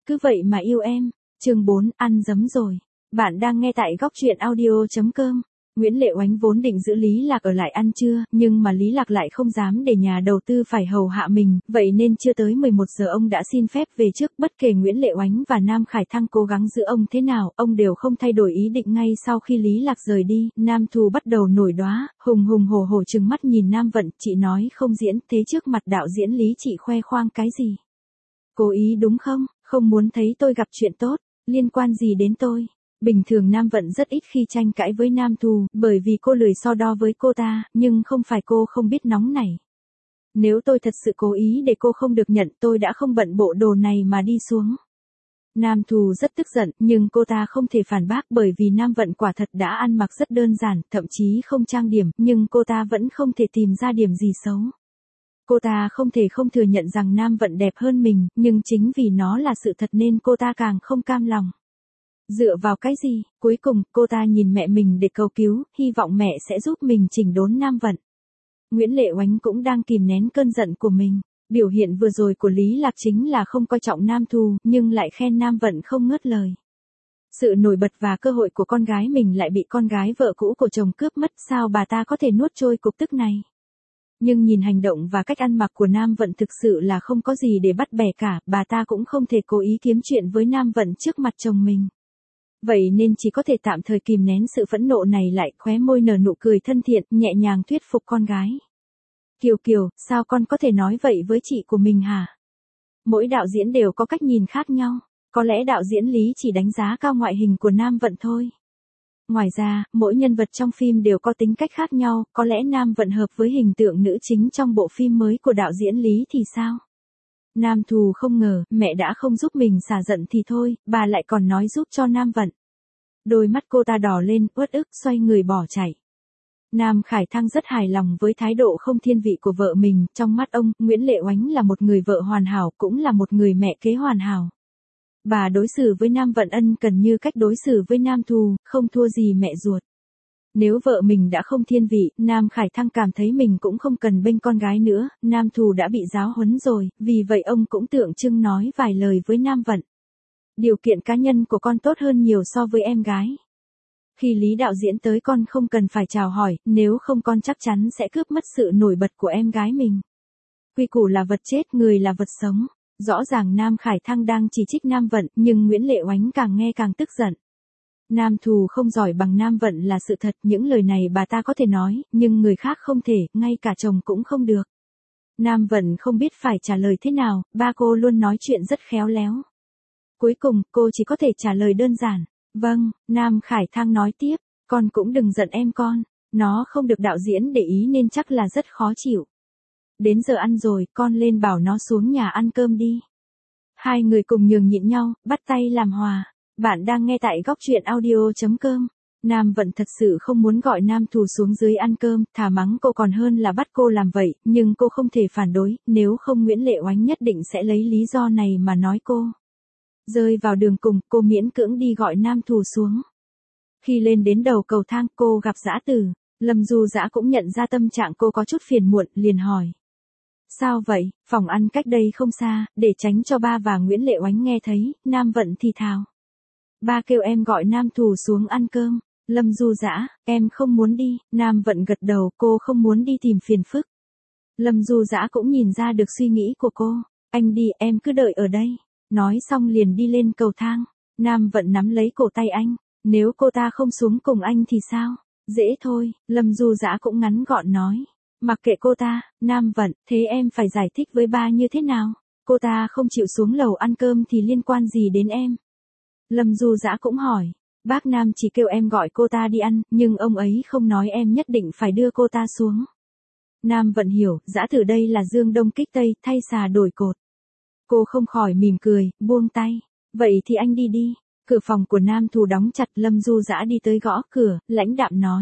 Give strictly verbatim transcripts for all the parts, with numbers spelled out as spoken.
cứ vậy mà yêu em. Chương bốn, ăn dấm rồi. Bạn đang nghe tại góc truyện audio chấm com. Nguyễn Lệ Oánh vốn định giữ Lý Lạc ở lại ăn trưa, nhưng mà Lý Lạc lại không dám để nhà đầu tư phải hầu hạ mình, vậy nên chưa tới mười một giờ ông đã xin phép về trước. Bất kể Nguyễn Lệ Oánh và Nam Khải Thăng cố gắng giữ ông thế nào, ông đều không thay đổi ý định. Ngay sau khi Lý Lạc rời đi, Nam Thù bắt đầu nổi đoá, hùng hùng hổ hổ trừng mắt nhìn Nam Vận. Chị nói không diễn, thế trước mặt đạo diễn Lý chị khoe khoang cái gì? Cố ý đúng không? Không muốn thấy tôi gặp chuyện tốt, liên quan gì đến tôi? Bình thường Nam Vận rất ít khi tranh cãi với Nam Thù, bởi vì cô lười so đo với cô ta, nhưng không phải cô không biết nóng nảy. Nếu tôi thật sự cố ý để cô không được nhận, tôi đã không bận bộ đồ này mà đi xuống. Nam Thù rất tức giận, nhưng cô ta không thể phản bác bởi vì Nam Vận quả thật đã ăn mặc rất đơn giản, thậm chí không trang điểm, nhưng cô ta vẫn không thể tìm ra điểm gì xấu. Cô ta không thể không thừa nhận rằng Nam Vận đẹp hơn mình, nhưng chính vì nó là sự thật nên cô ta càng không cam lòng. Dựa vào cái gì? Cuối cùng, cô ta nhìn mẹ mình để cầu cứu, hy vọng mẹ sẽ giúp mình chỉnh đốn Nam Vận. Nguyễn Lệ Oánh cũng đang kìm nén cơn giận của mình. Biểu hiện vừa rồi của Lý Lạc chính là không coi trọng Nam Thù, nhưng lại khen Nam Vận không ngớt lời. Sự nổi bật và cơ hội của con gái mình lại bị con gái vợ cũ của chồng cướp mất, sao bà ta có thể nuốt trôi cục tức này? Nhưng nhìn hành động và cách ăn mặc của Nam Vận thực sự là không có gì để bắt bẻ cả, bà ta cũng không thể cố ý kiếm chuyện với Nam Vận trước mặt chồng mình. Vậy nên chỉ có thể tạm thời kìm nén sự phẫn nộ này lại, khóe môi nở nụ cười thân thiện, nhẹ nhàng thuyết phục con gái. Kiều Kiều, sao con có thể nói vậy với chị của mình hả? Mỗi đạo diễn đều có cách nhìn khác nhau, có lẽ đạo diễn Lý chỉ đánh giá cao ngoại hình của Nam Vận thôi. Ngoài ra, mỗi nhân vật trong phim đều có tính cách khác nhau, có lẽ Nam Vận hợp với hình tượng nữ chính trong bộ phim mới của đạo diễn Lý thì sao? Nam Thù không ngờ, mẹ đã không giúp mình xả giận thì thôi, bà lại còn nói giúp cho Nam Vận. Đôi mắt cô ta đỏ lên, uất ức, xoay người bỏ chạy. Nam Khải Thăng rất hài lòng với thái độ không thiên vị của vợ mình, trong mắt ông, Nguyễn Lệ Oánh là một người vợ hoàn hảo, cũng là một người mẹ kế hoàn hảo. Bà đối xử với Nam Vận ân cần như cách đối xử với Nam Thù, không thua gì mẹ ruột. Nếu vợ mình đã không thiên vị, Nam Khải Thăng cảm thấy mình cũng không cần bênh con gái nữa, Nam Thù đã bị giáo huấn rồi, vì vậy ông cũng tượng trưng nói vài lời với Nam Vận. Điều kiện cá nhân của con tốt hơn nhiều so với em gái. Khi Lý đạo diễn tới con không cần phải chào hỏi, nếu không con chắc chắn sẽ cướp mất sự nổi bật của em gái mình. Quy củ là vật chết, người là vật sống. Rõ ràng Nam Khải Thăng đang chỉ trích Nam Vận, nhưng Nguyễn Lệ Oánh càng nghe càng tức giận. Nam Thù không giỏi bằng Nam Vận là sự thật, những lời này bà ta có thể nói, nhưng người khác không thể, ngay cả chồng cũng không được. Nam Vận không biết phải trả lời thế nào, ba cô luôn nói chuyện rất khéo léo. Cuối cùng, cô chỉ có thể trả lời đơn giản. Vâng, Nam Khải Thăng nói tiếp, con cũng đừng giận em con, nó không được đạo diễn để ý nên chắc là rất khó chịu. Đến giờ ăn rồi, con lên bảo nó xuống nhà ăn cơm đi. Hai người cùng nhường nhịn nhau, bắt tay làm hòa. Bạn đang nghe tại góc truyện audio chấm com. Nam Vận thật sự không muốn gọi Nam Thù xuống dưới ăn cơm, thà mắng cô còn hơn là bắt cô làm vậy, nhưng cô không thể phản đối, nếu không Nguyễn Lệ Oánh nhất định sẽ lấy lý do này mà nói cô. Rơi vào đường cùng, cô miễn cưỡng đi gọi Nam Thù xuống. Khi lên đến đầu cầu thang, cô gặp Dã Tử. Lâm Du Dã cũng nhận ra tâm trạng cô có chút phiền muộn, liền hỏi. Sao vậy? Phòng ăn cách đây không xa, để tránh cho ba và Nguyễn Lệ Oánh nghe thấy, Nam Vận thì thào. Ba kêu em gọi Nam Thù xuống ăn cơm. Lâm Du Dã, em không muốn đi. Nam Vận gật đầu, cô không muốn đi tìm phiền phức. Lâm Du Dã cũng nhìn ra được suy nghĩ của cô. Anh đi, em cứ đợi ở đây. Nói xong liền đi lên cầu thang. Nam Vận nắm lấy cổ tay anh. Nếu cô ta không xuống cùng anh thì sao? Dễ thôi, Lâm Du Dã cũng ngắn gọn nói. Mặc kệ cô ta, Nam Vận, thế em phải giải thích với ba như thế nào? Cô ta không chịu xuống lầu ăn cơm thì liên quan gì đến em? Lâm Du Dã cũng hỏi. Bác Nam chỉ kêu em gọi cô ta đi ăn, nhưng ông ấy không nói em nhất định phải đưa cô ta xuống. Nam Vận hiểu, Dã Tử đây là dương đông kích tây, thay xà đổi cột. Cô không khỏi mỉm cười, buông tay. Vậy thì anh đi đi. Cửa phòng của Nam Thù đóng chặt, Lâm Du Dã đi tới gõ cửa, lãnh đạm nói.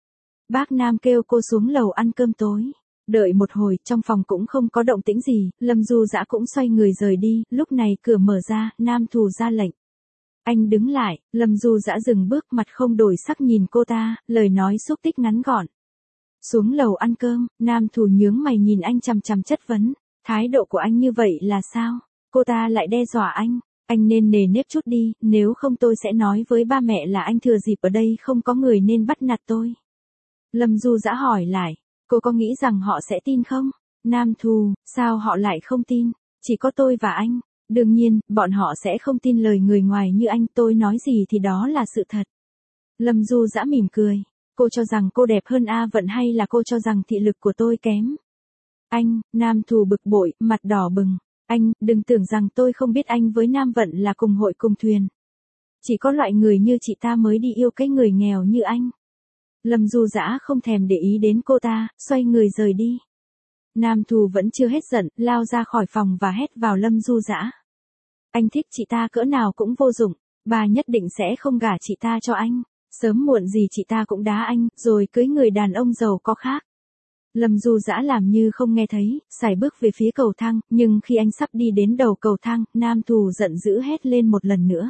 Bác Nam kêu cô xuống lầu ăn cơm tối. Đợi một hồi, trong phòng cũng không có động tĩnh gì, Lâm Du Dã cũng xoay người rời đi, lúc này cửa mở ra, Nam Thù ra lệnh. Anh đứng lại, Lâm Du Dã dừng bước, mặt không đổi sắc nhìn cô ta, lời nói xúc tích ngắn gọn. Xuống lầu ăn cơm, Nam Thù nhướng mày nhìn anh chằm chằm chất vấn. Thái độ của anh như vậy là sao? Cô ta lại đe dọa anh. Anh nên nề nếp chút đi, nếu không tôi sẽ nói với ba mẹ là anh thừa dịp ở đây không có người nên bắt nạt tôi. Lâm Du Dã hỏi lại, cô có nghĩ rằng họ sẽ tin không? Nam Thù, sao họ lại không tin? Chỉ có tôi và anh. Đương nhiên, bọn họ sẽ không tin lời người ngoài như anh, tôi nói gì thì đó là sự thật. Lâm Du Dã mỉm cười. Cô cho rằng cô đẹp hơn A Vận hay là cô cho rằng thị lực của tôi kém? Anh, Nam Thù bực bội, mặt đỏ bừng. Anh, đừng tưởng rằng tôi không biết anh với Nam Vận là cùng hội cùng thuyền. Chỉ có loại người như chị ta mới đi yêu cái người nghèo như anh. Lâm Du Dã không thèm để ý đến cô ta, xoay người rời đi. Nam Thù vẫn chưa hết giận, lao ra khỏi phòng và hét vào Lâm Du Dã. Anh thích chị ta cỡ nào cũng vô dụng, bà nhất định sẽ không gả chị ta cho anh. Sớm muộn gì chị ta cũng đá anh, rồi cưới người đàn ông giàu có khác. Lâm Du Dã làm như không nghe thấy, sải bước về phía cầu thang, nhưng khi anh sắp đi đến đầu cầu thang, Nam Thù giận dữ hét lên một lần nữa.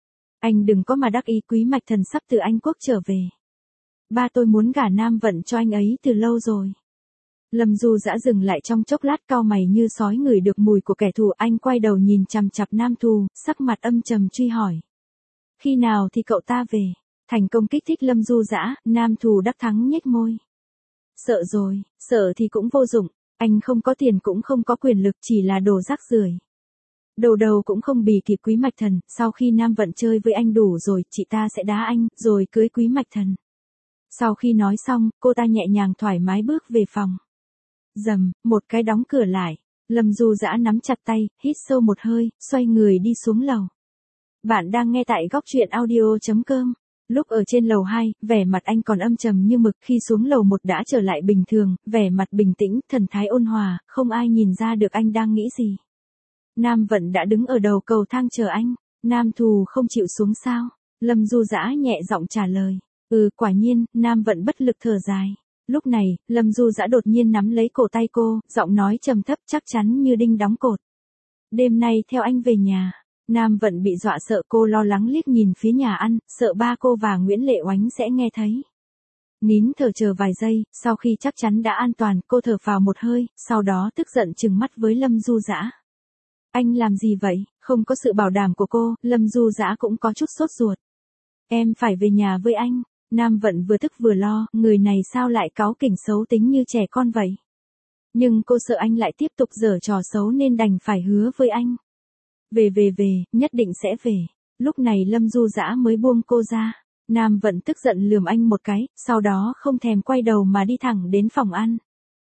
Anh đừng có mà đắc ý, Quý Mạch Thần sắp từ Anh Quốc trở về. Ba tôi muốn gả Nam Vận cho anh ấy từ lâu rồi. Lâm Du Dã dừng lại trong chốc lát, cau mày như sói ngửi được mùi của kẻ thù. Anh quay đầu nhìn chằm chằm Nam Thù, sắc mặt âm trầm truy hỏi. Khi nào thì cậu ta về? Thành công kích thích Lâm Du Dã, Nam Thù đắc thắng nhếch môi. Sợ rồi, sợ thì cũng vô dụng, anh không có tiền cũng không có quyền lực, chỉ là đồ rác rưởi. Đầu đầu cũng không bì kịp Quý Mạch Thần, sau khi Nam Vận chơi với anh đủ rồi, chị ta sẽ đá anh, rồi cưới Quý Mạch Thần. Sau khi nói xong, cô ta nhẹ nhàng thoải mái bước về phòng. Rầm, một cái đóng cửa lại, Lâm Du Dã nắm chặt tay, hít sâu một hơi, xoay người đi xuống lầu. Bạn đang nghe tại góc truyện audio chấm com. Lúc ở trên lầu hai, vẻ mặt anh còn âm trầm như mực, khi xuống lầu một đã trở lại bình thường, vẻ mặt bình tĩnh, thần thái ôn hòa, không ai nhìn ra được anh đang nghĩ gì. Nam Vận đã đứng ở đầu cầu thang chờ anh. Nam Thù không chịu xuống sao? Lâm Du Dã nhẹ giọng trả lời. Ừ, quả nhiên. Nam Vận bất lực thở dài. Lúc này, Lâm Du Dã đột nhiên nắm lấy cổ tay cô, giọng nói trầm thấp chắc chắn như đinh đóng cột. Đêm nay theo anh về nhà. Nam Vận bị dọa sợ, cô lo lắng liếc nhìn phía nhà ăn, sợ ba cô và Nguyễn Lệ Oánh sẽ nghe thấy. Nín thở chờ vài giây, sau khi chắc chắn đã an toàn, cô thở phào một hơi, sau đó tức giận trừng mắt với Lâm Du Dã. Anh làm gì vậy? Không có sự bảo đảm của cô, Lâm Du Dã cũng có chút sốt ruột. Em phải về nhà với anh. Nam Vận vừa tức vừa lo, người này sao lại cáu kỉnh xấu tính như trẻ con vậy? Nhưng cô sợ anh lại tiếp tục giở trò xấu nên đành phải hứa với anh. Về về về, nhất định sẽ về. Lúc này Lâm Du Dã mới buông cô ra. Nam Vận tức giận lườm anh một cái, sau đó không thèm quay đầu mà đi thẳng đến phòng ăn.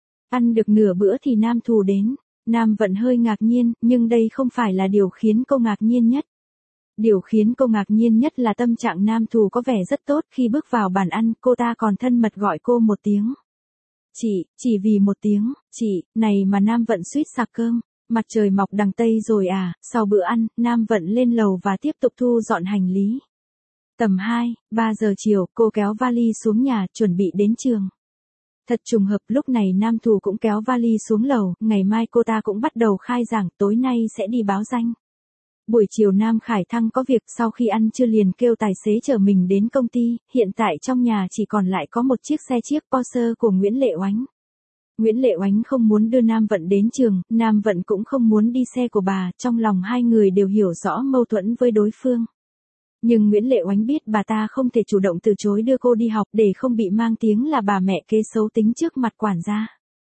Ăn được nửa bữa thì Nam Thù đến. Nam Vận hơi ngạc nhiên, nhưng đây không phải là điều khiến cô ngạc nhiên nhất. Điều khiến cô ngạc nhiên nhất là tâm trạng Nam Thù có vẻ rất tốt, khi bước vào bàn ăn, cô ta còn thân mật gọi cô một tiếng. Chị, chỉ vì một tiếng, chị, này mà Nam Vận suýt sặc cơm. Mặt trời mọc đằng Tây rồi à? Sau bữa ăn, Nam Vận lên lầu và tiếp tục thu dọn hành lý. Tầm hai, ba giờ chiều, cô kéo vali xuống nhà, chuẩn bị đến trường. Thật trùng hợp, lúc này Nam Thù cũng kéo vali xuống lầu, ngày mai cô ta cũng bắt đầu khai giảng, tối nay sẽ đi báo danh. Buổi chiều Nam Khải Thăng có việc, sau khi ăn trưa liền kêu tài xế chở mình đến công ty, hiện tại trong nhà chỉ còn lại có một chiếc xe chiếc Porsche của Nguyễn Lệ Oánh. Nguyễn Lệ Oánh không muốn đưa Nam Vận đến trường, Nam Vận cũng không muốn đi xe của bà, trong lòng hai người đều hiểu rõ mâu thuẫn với đối phương. Nhưng Nguyễn Lệ Oánh biết bà ta không thể chủ động từ chối đưa cô đi học để không bị mang tiếng là bà mẹ kế xấu tính trước mặt quản gia.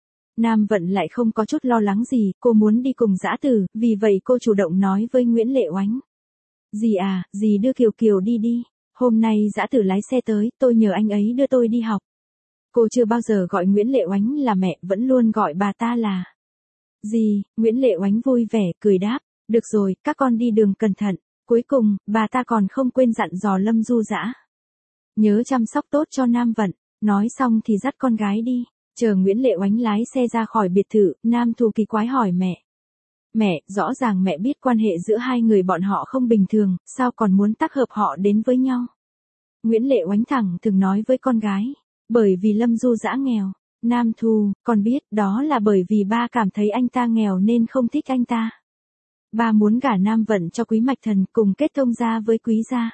Nam Vận lại không có chút lo lắng gì, cô muốn đi cùng Dã Tử, vì vậy cô chủ động nói với Nguyễn Lệ Oánh. Dì à, dì đưa Kiều Kiều đi đi, hôm nay Dã Tử lái xe tới, tôi nhờ anh ấy đưa tôi đi học. Cô chưa bao giờ gọi Nguyễn Lệ Oánh là mẹ, vẫn luôn gọi bà ta là dì. Nguyễn Lệ Oánh vui vẻ, cười đáp, được rồi, các con đi đường cẩn thận. Cuối cùng, bà ta còn không quên dặn dò Lâm Du Dã. Nhớ chăm sóc tốt cho Nam Vận, nói xong thì dắt con gái đi. Chờ Nguyễn Lệ Oánh lái xe ra khỏi biệt thự, Nam Thù kỳ quái hỏi mẹ. Mẹ, rõ ràng mẹ biết quan hệ giữa hai người bọn họ không bình thường, sao còn muốn tác hợp họ đến với nhau? Nguyễn Lệ Oánh thẳng thường nói với con gái. Bởi vì Lâm Du Dã nghèo. Nam Thù, con biết, đó là bởi vì ba cảm thấy anh ta nghèo nên không thích anh ta. Ba muốn gả Nam Vận cho Quý Mạch Thần cùng kết thông gia với Quý gia.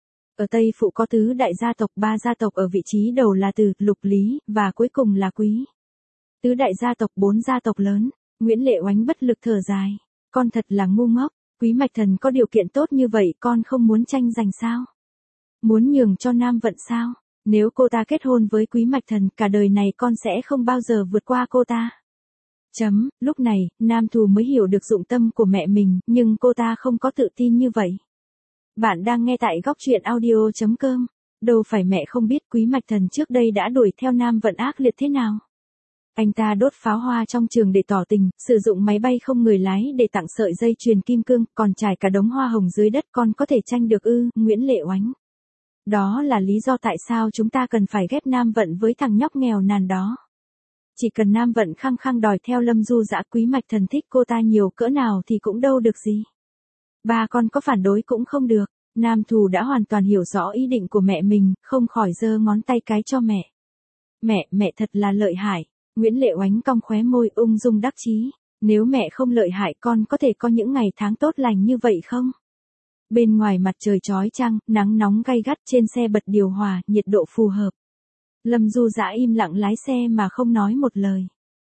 Ở Tây Phụ có tứ đại gia tộc, ba gia tộc ở vị trí đầu là Từ, Lục, Lý, và cuối cùng là Quý. Tứ đại gia tộc, bốn gia tộc lớn. Nguyễn Lệ Oánh bất lực thở dài. Con thật là ngu ngốc. Quý Mạch Thần có điều kiện tốt như vậy con không muốn tranh giành sao? Muốn nhường cho Nam Vận sao? Nếu cô ta kết hôn với Quý Mạch Thần, cả đời này con sẽ không bao giờ vượt qua cô ta. Chấm, lúc này, Nam Thù mới hiểu được dụng tâm của mẹ mình, nhưng cô ta không có tự tin như vậy. Bạn đang nghe tại góc truyện audio.com. Đâu phải mẹ không biết Quý Mạch Thần trước đây đã đuổi theo Nam Vận ác liệt thế nào. Anh ta đốt pháo hoa trong trường để tỏ tình, sử dụng máy bay không người lái để tặng sợi dây chuyền kim cương, còn trải cả đống hoa hồng dưới đất, con có thể tranh được ư? Nguyễn Lệ Oánh. Đó là lý do tại sao chúng ta cần phải ghép Nam Vận với thằng nhóc nghèo nàn đó. Chỉ cần Nam Vận khăng khăng đòi theo Lâm Du Dã, Quý Mạch Thần thích cô ta nhiều cỡ nào thì cũng đâu được gì. Ba con có phản đối cũng không được. Nam Thù đã hoàn toàn hiểu rõ ý định của mẹ mình, không khỏi giơ ngón tay cái cho mẹ. Mẹ, mẹ thật là lợi hại. Nguyễn Lệ Oánh cong khóe môi ung dung đắc chí. Nếu mẹ không lợi hại con có thể có những ngày tháng tốt lành như vậy không? Bên ngoài mặt trời chói chang, nắng nóng gay gắt, trên xe bật điều hòa, nhiệt độ phù hợp. Lâm Du Dã im lặng lái xe mà không nói một lời.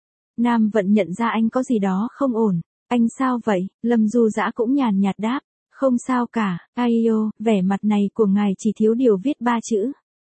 Nam Vận nhận ra anh có gì đó không ổn. Anh sao vậy? Lâm Du Dã cũng nhàn nhạt đáp. Không sao cả, ai yêu, vẻ mặt này của ngài chỉ thiếu điều viết ba chữ.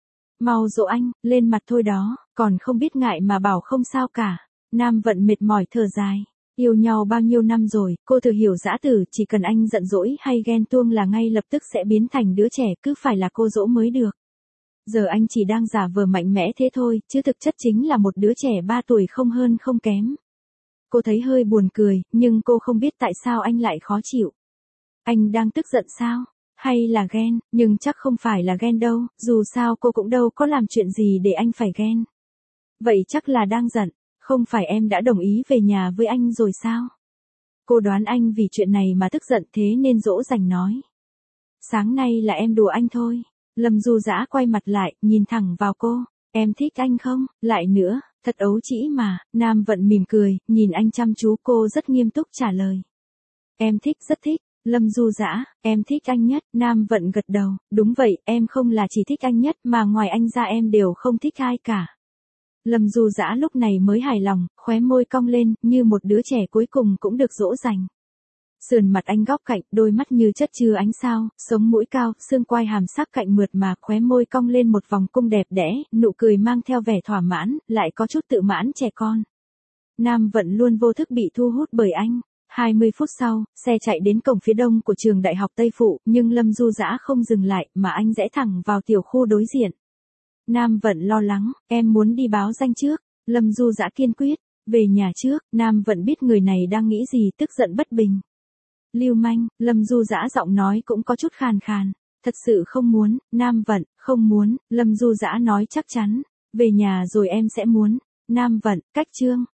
Mau dỗ anh, lên mặt thôi đó, còn không biết ngại mà bảo không sao cả. Nam Vận mệt mỏi thở dài. Yêu nhau bao nhiêu năm rồi, cô thừa hiểu Dã Tử, chỉ cần anh giận dỗi hay ghen tuông là ngay lập tức sẽ biến thành đứa trẻ, cứ phải là cô dỗ mới được. Giờ anh chỉ đang giả vờ mạnh mẽ thế thôi, chứ thực chất chính là một đứa trẻ ba tuổi không hơn không kém. Cô thấy hơi buồn cười, nhưng cô không biết tại sao anh lại khó chịu. Anh đang tức giận sao? Hay là ghen? Nhưng chắc không phải là ghen đâu, dù sao cô cũng đâu có làm chuyện gì để anh phải ghen. Vậy chắc là đang giận, không phải em đã đồng ý về nhà với anh rồi sao? Cô đoán anh vì chuyện này mà tức giận thế nên dỗ dành nói. Sáng nay là em đùa anh thôi. Lâm Du Dã quay mặt lại, nhìn thẳng vào cô. Em thích anh không? Lại nữa, thật ấu trĩ mà. Nam Vận mỉm cười, nhìn anh chăm chú, cô rất nghiêm túc trả lời. Em thích, rất thích. Lâm Du Dã, em thích anh nhất. Nam Vận gật đầu, đúng vậy, em không là chỉ thích anh nhất mà ngoài anh ra em đều không thích ai cả. Lâm Du Dã lúc này mới hài lòng, khóe môi cong lên, như một đứa trẻ cuối cùng cũng được dỗ dành. Sườn mặt anh góc cạnh, đôi mắt như chất chứa ánh sao, sống mũi cao, xương quai hàm sắc cạnh mượt mà, khóe môi cong lên một vòng cung đẹp đẽ, nụ cười mang theo vẻ thỏa mãn, lại có chút tự mãn trẻ con. Nam Vận luôn vô thức bị thu hút bởi anh. hai mươi phút sau, xe chạy đến cổng phía đông của trường Đại học Tây Phụ, nhưng Lâm Du Dã không dừng lại, mà anh rẽ thẳng vào tiểu khu đối diện. Nam Vận lo lắng, em muốn đi báo danh trước. Lâm Du Dã kiên quyết, về nhà trước. Nam Vận biết người này đang nghĩ gì, tức giận bất bình. Lưu manh, Lâm Du Dã giọng nói cũng có chút khàn khàn. Thật sự không muốn. Nam Vận, không muốn. Lâm Du Dã nói chắc chắn. Về nhà rồi em sẽ muốn. Nam Vận, cách chương.